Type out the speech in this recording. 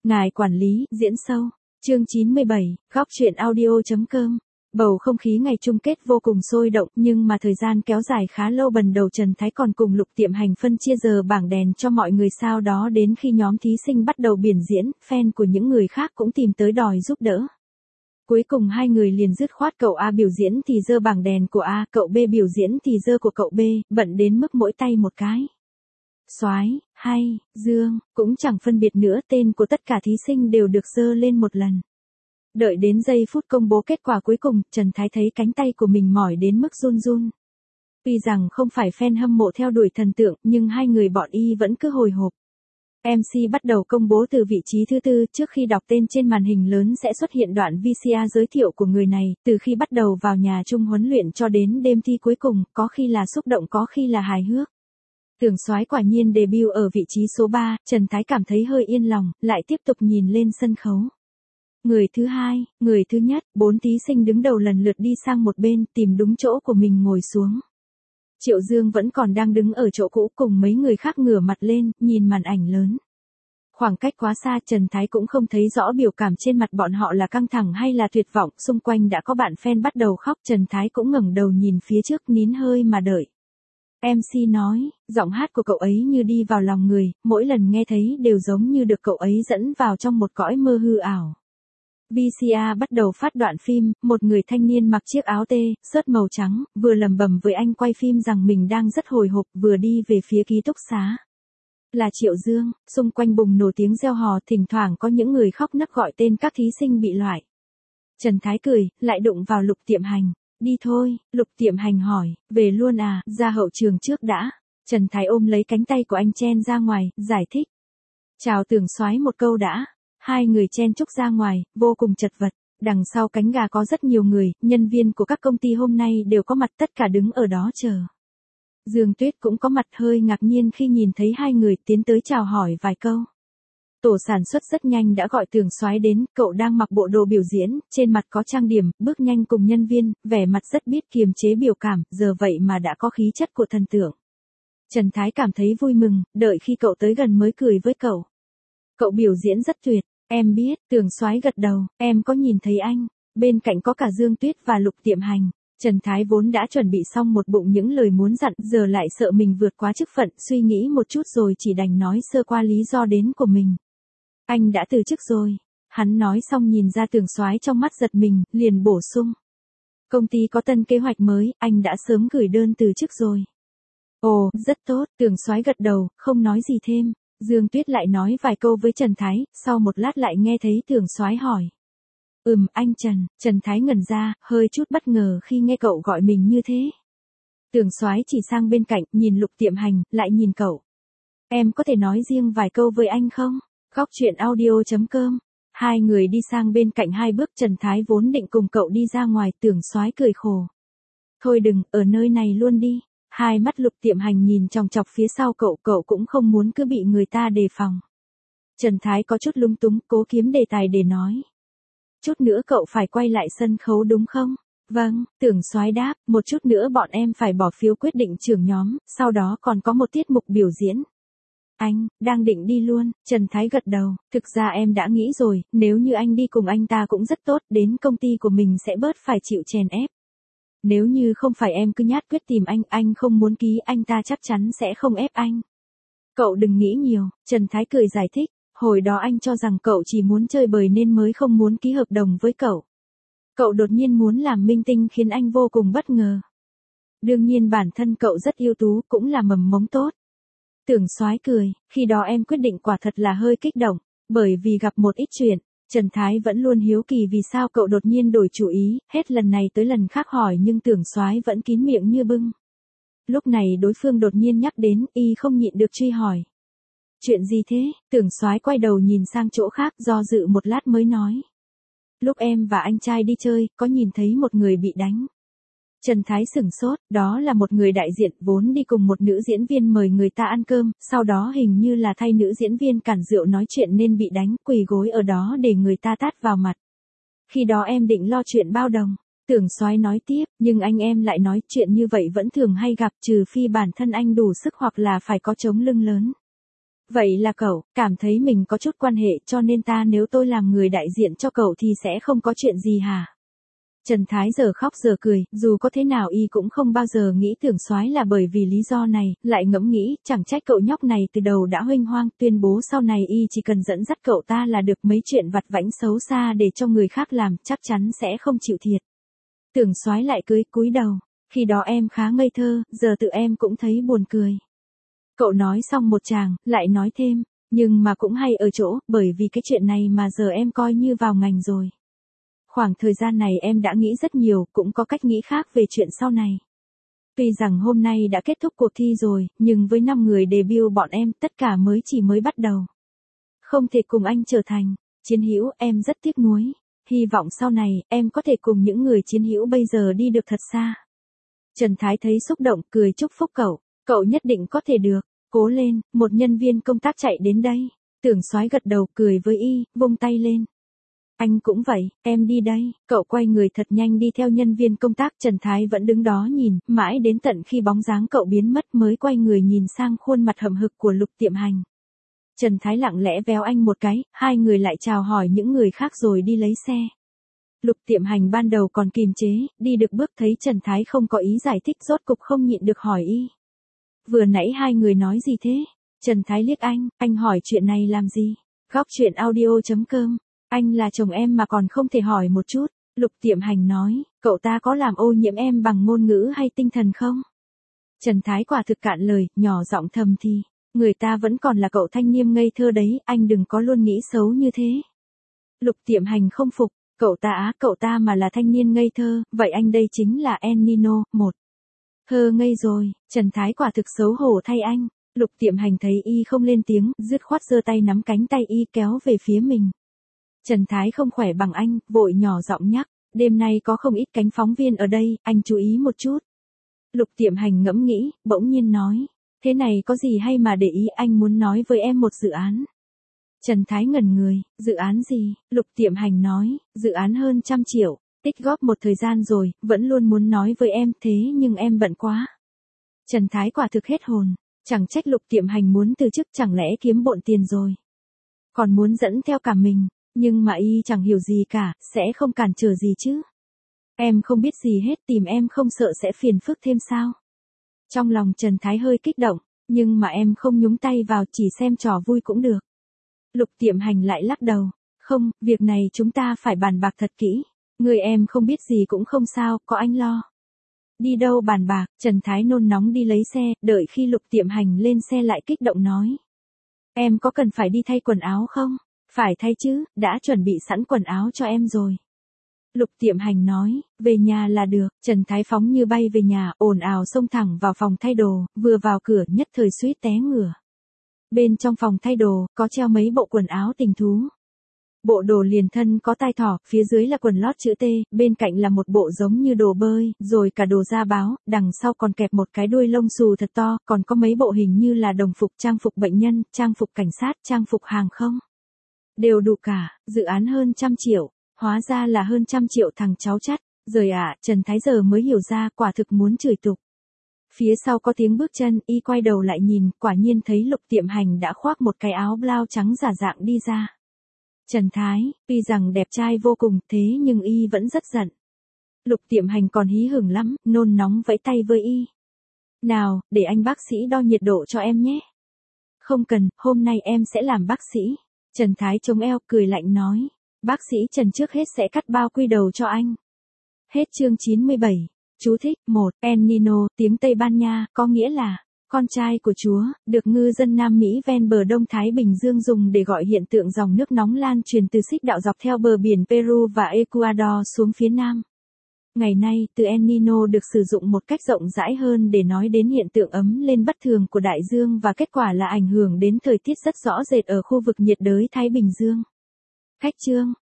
Ngài quản lý, diễn sâu. Chương 97, góc truyện audio.com. Bầu không khí ngày chung kết vô cùng sôi động, nhưng mà thời gian kéo dài khá lâu. Bần đầu Trần Thái còn cùng Lục Tiệm Hành phân chia giờ bảng đèn cho mọi người, sau đó đến khi nhóm thí sinh bắt đầu biểu diễn, fan của những người khác cũng tìm tới đòi giúp đỡ. Cuối cùng hai người liền dứt khoát, cậu A biểu diễn thì giơ bảng đèn của A, cậu B biểu diễn thì giơ của cậu B, bận đến mức mỗi tay một cái. Soái, hay, Dương, cũng chẳng phân biệt nữa, tên của tất cả thí sinh đều được giơ lên một lần. Đợi đến giây phút công bố kết quả cuối cùng, Trần Thái thấy cánh tay của mình mỏi đến mức run run. Tuy rằng không phải fan hâm mộ theo đuổi thần tượng, nhưng hai người bọn y vẫn cứ hồi hộp. MC bắt đầu công bố từ vị trí thứ tư, trước khi đọc tên trên màn hình lớn sẽ xuất hiện đoạn VCR giới thiệu của người này, từ khi bắt đầu vào nhà chung huấn luyện cho đến đêm thi cuối cùng, có khi là xúc động có khi là hài hước. Tưởng Soái quả nhiên debut ở vị trí số 3, Trần Thái cảm thấy hơi yên lòng, lại tiếp tục nhìn lên sân khấu. Người thứ hai, người thứ nhất, 4 thí sinh đứng đầu lần lượt đi sang một bên, tìm đúng chỗ của mình ngồi xuống. Triệu Dương vẫn còn đang đứng ở chỗ cũ cùng mấy người khác ngửa mặt lên, nhìn màn ảnh lớn. Khoảng cách quá xa, Trần Thái cũng không thấy rõ biểu cảm trên mặt bọn họ là căng thẳng hay là tuyệt vọng, xung quanh đã có bạn fan bắt đầu khóc, Trần Thái cũng ngẩng đầu nhìn phía trước, nín hơi mà đợi. MC nói, giọng hát của cậu ấy như đi vào lòng người, mỗi lần nghe thấy đều giống như được cậu ấy dẫn vào trong một cõi mơ hư ảo. VCR bắt đầu phát đoạn phim, một người thanh niên mặc chiếc áo t-shirt màu trắng, vừa lẩm bẩm với anh quay phim rằng mình đang rất hồi hộp, vừa đi về phía ký túc xá. Là Triệu Dương, xung quanh bùng nổ tiếng reo hò, thỉnh thoảng có những người khóc nấc gọi tên các thí sinh bị loại. Trần Thái cười, lại đụng vào Lục Tiệm Hành. Đi thôi, Lục Tiệm Hành hỏi, về luôn à, ra hậu trường trước đã. Trần Thái ôm lấy cánh tay của anh chen ra ngoài, giải thích. Chào Tưởng Soái một câu đã. Hai người chen chúc ra ngoài, vô cùng chật vật. Đằng sau cánh gà có rất nhiều người, nhân viên của các công ty hôm nay đều có mặt, tất cả đứng ở đó chờ. Dương Tuyết cũng có mặt, hơi ngạc nhiên khi nhìn thấy hai người, tiến tới chào hỏi vài câu. Tổ sản xuất rất nhanh đã gọi Tưởng Soái đến, cậu đang mặc bộ đồ biểu diễn, trên mặt có trang điểm, bước nhanh cùng nhân viên, vẻ mặt rất biết kiềm chế biểu cảm, giờ vậy mà đã có khí chất của thần tượng. Trần Thái cảm thấy vui mừng, đợi khi cậu tới gần mới cười với cậu. Cậu biểu diễn rất tuyệt, em biết, Tưởng Soái gật đầu, em có nhìn thấy anh. Bên cạnh có cả Dương Tuyết và Lục Tiệm Hành. Trần Thái vốn đã chuẩn bị xong một bụng những lời muốn dặn, giờ lại sợ mình vượt quá chức phận, suy nghĩ một chút rồi chỉ đành nói sơ qua lý do đến của mình. Anh đã từ chức rồi. Hắn nói xong nhìn ra Tưởng Soái trong mắt giật mình, liền bổ sung. Công ty có tân kế hoạch mới, anh đã sớm gửi đơn từ chức rồi. Ồ, rất tốt, Tưởng Soái gật đầu, không nói gì thêm. Dương Tuyết lại nói vài câu với Trần Thái, sau một lát lại nghe thấy Tưởng Soái hỏi. Anh Trần. Trần Thái ngẩn ra, hơi chút bất ngờ khi nghe cậu gọi mình như thế. Tưởng Soái chỉ sang bên cạnh, nhìn Lục Tiệm Hành, lại nhìn cậu. Em có thể nói riêng vài câu với anh không? Góc truyện audio.com. Hai người đi sang bên cạnh hai bước, Trần Thái vốn định cùng cậu đi ra ngoài, Tưởng Soái cười khổ. Thôi đừng, ở nơi này luôn đi. Hai mắt Lục Tiệm Hành nhìn chòng chọc phía sau cậu, cậu cũng không muốn cứ bị người ta đề phòng. Trần Thái có chút lung túng, cố kiếm đề tài để nói. Chút nữa cậu phải quay lại sân khấu đúng không? Vâng, Tưởng Soái đáp, một chút nữa bọn em phải bỏ phiếu quyết định trưởng nhóm, sau đó còn có một tiết mục biểu diễn. Anh, đang định đi luôn, Trần Thái gật đầu, thực ra em đã nghĩ rồi, nếu như anh đi cùng anh ta cũng rất tốt, đến công ty của mình sẽ bớt phải chịu chèn ép. Nếu như không phải em cứ nhát quyết tìm anh không muốn ký, anh ta chắc chắn sẽ không ép anh. Cậu đừng nghĩ nhiều, Trần Thái cười giải thích, hồi đó anh cho rằng cậu chỉ muốn chơi bời nên mới không muốn ký hợp đồng với cậu. Cậu đột nhiên muốn làm minh tinh khiến anh vô cùng bất ngờ. Đương nhiên bản thân cậu rất ưu tú, cũng là mầm mống tốt. Tưởng Soái cười, khi đó em quyết định quả thật là hơi kích động, bởi vì gặp một ít chuyện. Trần Thái vẫn luôn hiếu kỳ vì sao cậu đột nhiên đổi chủ ý, hết lần này tới lần khác hỏi nhưng Tưởng Soái vẫn kín miệng như bưng. Lúc này đối phương đột nhiên nhắc đến, y không nhịn được truy hỏi. Chuyện gì thế? Tưởng Soái quay đầu nhìn sang chỗ khác, do dự một lát mới nói. Lúc em và anh trai đi chơi, có nhìn thấy một người bị đánh. Trần Thái sửng sốt, đó là một người đại diện vốn đi cùng một nữ diễn viên mời người ta ăn cơm, sau đó hình như là thay nữ diễn viên cản rượu nói chuyện nên bị đánh, quỳ gối ở đó để người ta tát vào mặt. Khi đó em định lo chuyện bao đồng. Tưởng Soái nói tiếp, nhưng anh em lại nói chuyện như vậy vẫn thường hay gặp, trừ phi bản thân anh đủ sức hoặc là phải có chống lưng lớn. Vậy là cậu, cảm thấy mình có chút quan hệ cho nên nếu tôi làm người đại diện cho cậu thì sẽ không có chuyện gì hả? Trần Thái giờ khóc giờ cười, dù có thế nào y cũng không bao giờ nghĩ Tưởng Soái là bởi vì lý do này, lại ngẫm nghĩ, chẳng trách cậu nhóc này từ đầu đã huênh hoang, tuyên bố sau này y chỉ cần dẫn dắt cậu ta là được, mấy chuyện vặt vãnh xấu xa để cho người khác làm, chắc chắn sẽ không chịu thiệt. Tưởng Soái lại cúi đầu, khi đó em khá ngây thơ, giờ tự em cũng thấy buồn cười. Cậu nói xong một tràng, lại nói thêm, nhưng mà cũng hay ở chỗ, bởi vì cái chuyện này mà giờ em coi như vào ngành rồi. Khoảng thời gian này em đã nghĩ rất nhiều, cũng có cách nghĩ khác về chuyện sau này. Tuy rằng hôm nay đã kết thúc cuộc thi rồi, nhưng với 5 người debut bọn em, tất cả chỉ mới bắt đầu. Không thể cùng anh trở thành chiến hữu, em rất tiếc nuối. Hy vọng sau này, em có thể cùng những người chiến hữu bây giờ đi được thật xa. Trần Thái thấy xúc động, cười chúc phúc cậu nhất định có thể được, cố lên, một nhân viên công tác chạy đến đây. Tưởng Soái gật đầu cười với y, vung tay lên. Anh cũng vậy, em đi đây, cậu quay người thật nhanh đi theo nhân viên công tác. Trần Thái vẫn đứng đó nhìn, mãi đến tận khi bóng dáng cậu biến mất mới quay người nhìn sang khuôn mặt hậm hực của Lục Tiệm Hành. Trần Thái lặng lẽ véo anh một cái, hai người lại chào hỏi những người khác rồi đi lấy xe. Lục Tiệm Hành ban đầu còn kìm chế, đi được bước thấy Trần Thái không có ý giải thích, rốt cục không nhịn được hỏi y. Vừa nãy hai người nói gì thế? Trần Thái liếc anh hỏi chuyện này làm gì? Góc chuyện audio.com. Anh là chồng em mà còn không thể hỏi một chút. Lục Tiệm Hành nói, cậu ta có làm ô nhiễm em bằng ngôn ngữ hay tinh thần không? Trần Thái quả thực cạn lời, nhỏ giọng thầm thì, người ta vẫn còn là cậu thanh niên ngây thơ đấy, anh đừng có luôn nghĩ xấu như thế. Lục Tiệm Hành không phục, cậu ta mà là thanh niên ngây thơ, vậy anh đây chính là El Nino, một. Thơ ngây rồi, Trần Thái quả thực xấu hổ thay anh. Lục Tiệm Hành thấy y không lên tiếng, dứt khoát giơ tay nắm cánh tay y kéo về phía mình. Trần Thái không khỏe bằng anh, vội nhỏ giọng nhắc, đêm nay có không ít cánh phóng viên ở đây, anh chú ý một chút. Lục Tiệm Hành ngẫm nghĩ, bỗng nhiên nói, thế này có gì hay mà để ý, anh muốn nói với em một dự án. Trần Thái ngẩn người, dự án gì? Lục Tiệm Hành nói, dự án hơn 100 triệu, tích góp một thời gian rồi, vẫn luôn muốn nói với em, thế nhưng em bận quá. Trần Thái quả thực hết hồn, chẳng trách Lục Tiệm Hành muốn từ chức, chẳng lẽ kiếm bộn tiền rồi. Còn muốn dẫn theo cả mình. Nhưng mà y chẳng hiểu gì cả, sẽ không cản trở gì chứ. Em không biết gì hết, tìm em không sợ sẽ phiền phức thêm sao? Trong lòng Trần Thái hơi kích động, nhưng mà em không nhúng tay vào, chỉ xem trò vui cũng được. Lục Tiệm Hành lại lắc đầu, không, việc này chúng ta phải bàn bạc thật kỹ. Người em không biết gì cũng không sao, có anh lo. Đi đâu bàn bạc? Trần Thái nôn nóng đi lấy xe, đợi khi Lục Tiệm Hành lên xe lại kích động nói. Em có cần phải đi thay quần áo không? Phải thay chứ, đã chuẩn bị sẵn quần áo cho em rồi. Lục Tiệm Hành nói, về nhà là được. Trần Thái phóng như bay về nhà, ồn ào xông thẳng vào phòng thay đồ, vừa vào cửa nhất thời suýt té ngửa. Bên trong phòng thay đồ, có treo mấy bộ quần áo tình thú. Bộ đồ liền thân có tai thỏ, phía dưới là quần lót chữ T, bên cạnh là một bộ giống như đồ bơi, rồi cả đồ da báo, đằng sau còn kẹp một cái đuôi lông xù thật to, còn có mấy bộ hình như là đồng phục, trang phục bệnh nhân, trang phục cảnh sát, trang phục hàng không. Đều đủ cả, dự án hơn 100 triệu, hóa ra là hơn 100 triệu thằng cháu chắt, rồi Trần Thái giờ mới hiểu ra, quả thực muốn chửi tục. Phía sau có tiếng bước chân, y quay đầu lại nhìn, quả nhiên thấy Lục Tiệm Hành đã khoác một cái áo blau trắng giả dạng đi ra. Trần Thái, tuy rằng đẹp trai vô cùng, thế nhưng y vẫn rất giận. Lục Tiệm Hành còn hí hửng lắm, nôn nóng vẫy tay với y. Nào, để anh bác sĩ đo nhiệt độ cho em nhé. Không cần, hôm nay em sẽ làm bác sĩ. Trần Thái chống eo, cười lạnh nói. Bác sĩ Trần trước hết sẽ cắt bao quy đầu cho anh. Hết chương 97. Chú thích, 1. El Nino, tiếng Tây Ban Nha, có nghĩa là con trai của Chúa, được ngư dân Nam Mỹ ven bờ Đông Thái Bình Dương dùng để gọi hiện tượng dòng nước nóng lan truyền từ xích đạo dọc theo bờ biển Peru và Ecuador xuống phía Nam. Ngày nay, từ El Nino được sử dụng một cách rộng rãi hơn để nói đến hiện tượng ấm lên bất thường của đại dương và kết quả là ảnh hưởng đến thời tiết rất rõ rệt ở khu vực nhiệt đới Thái Bình Dương. Khách chương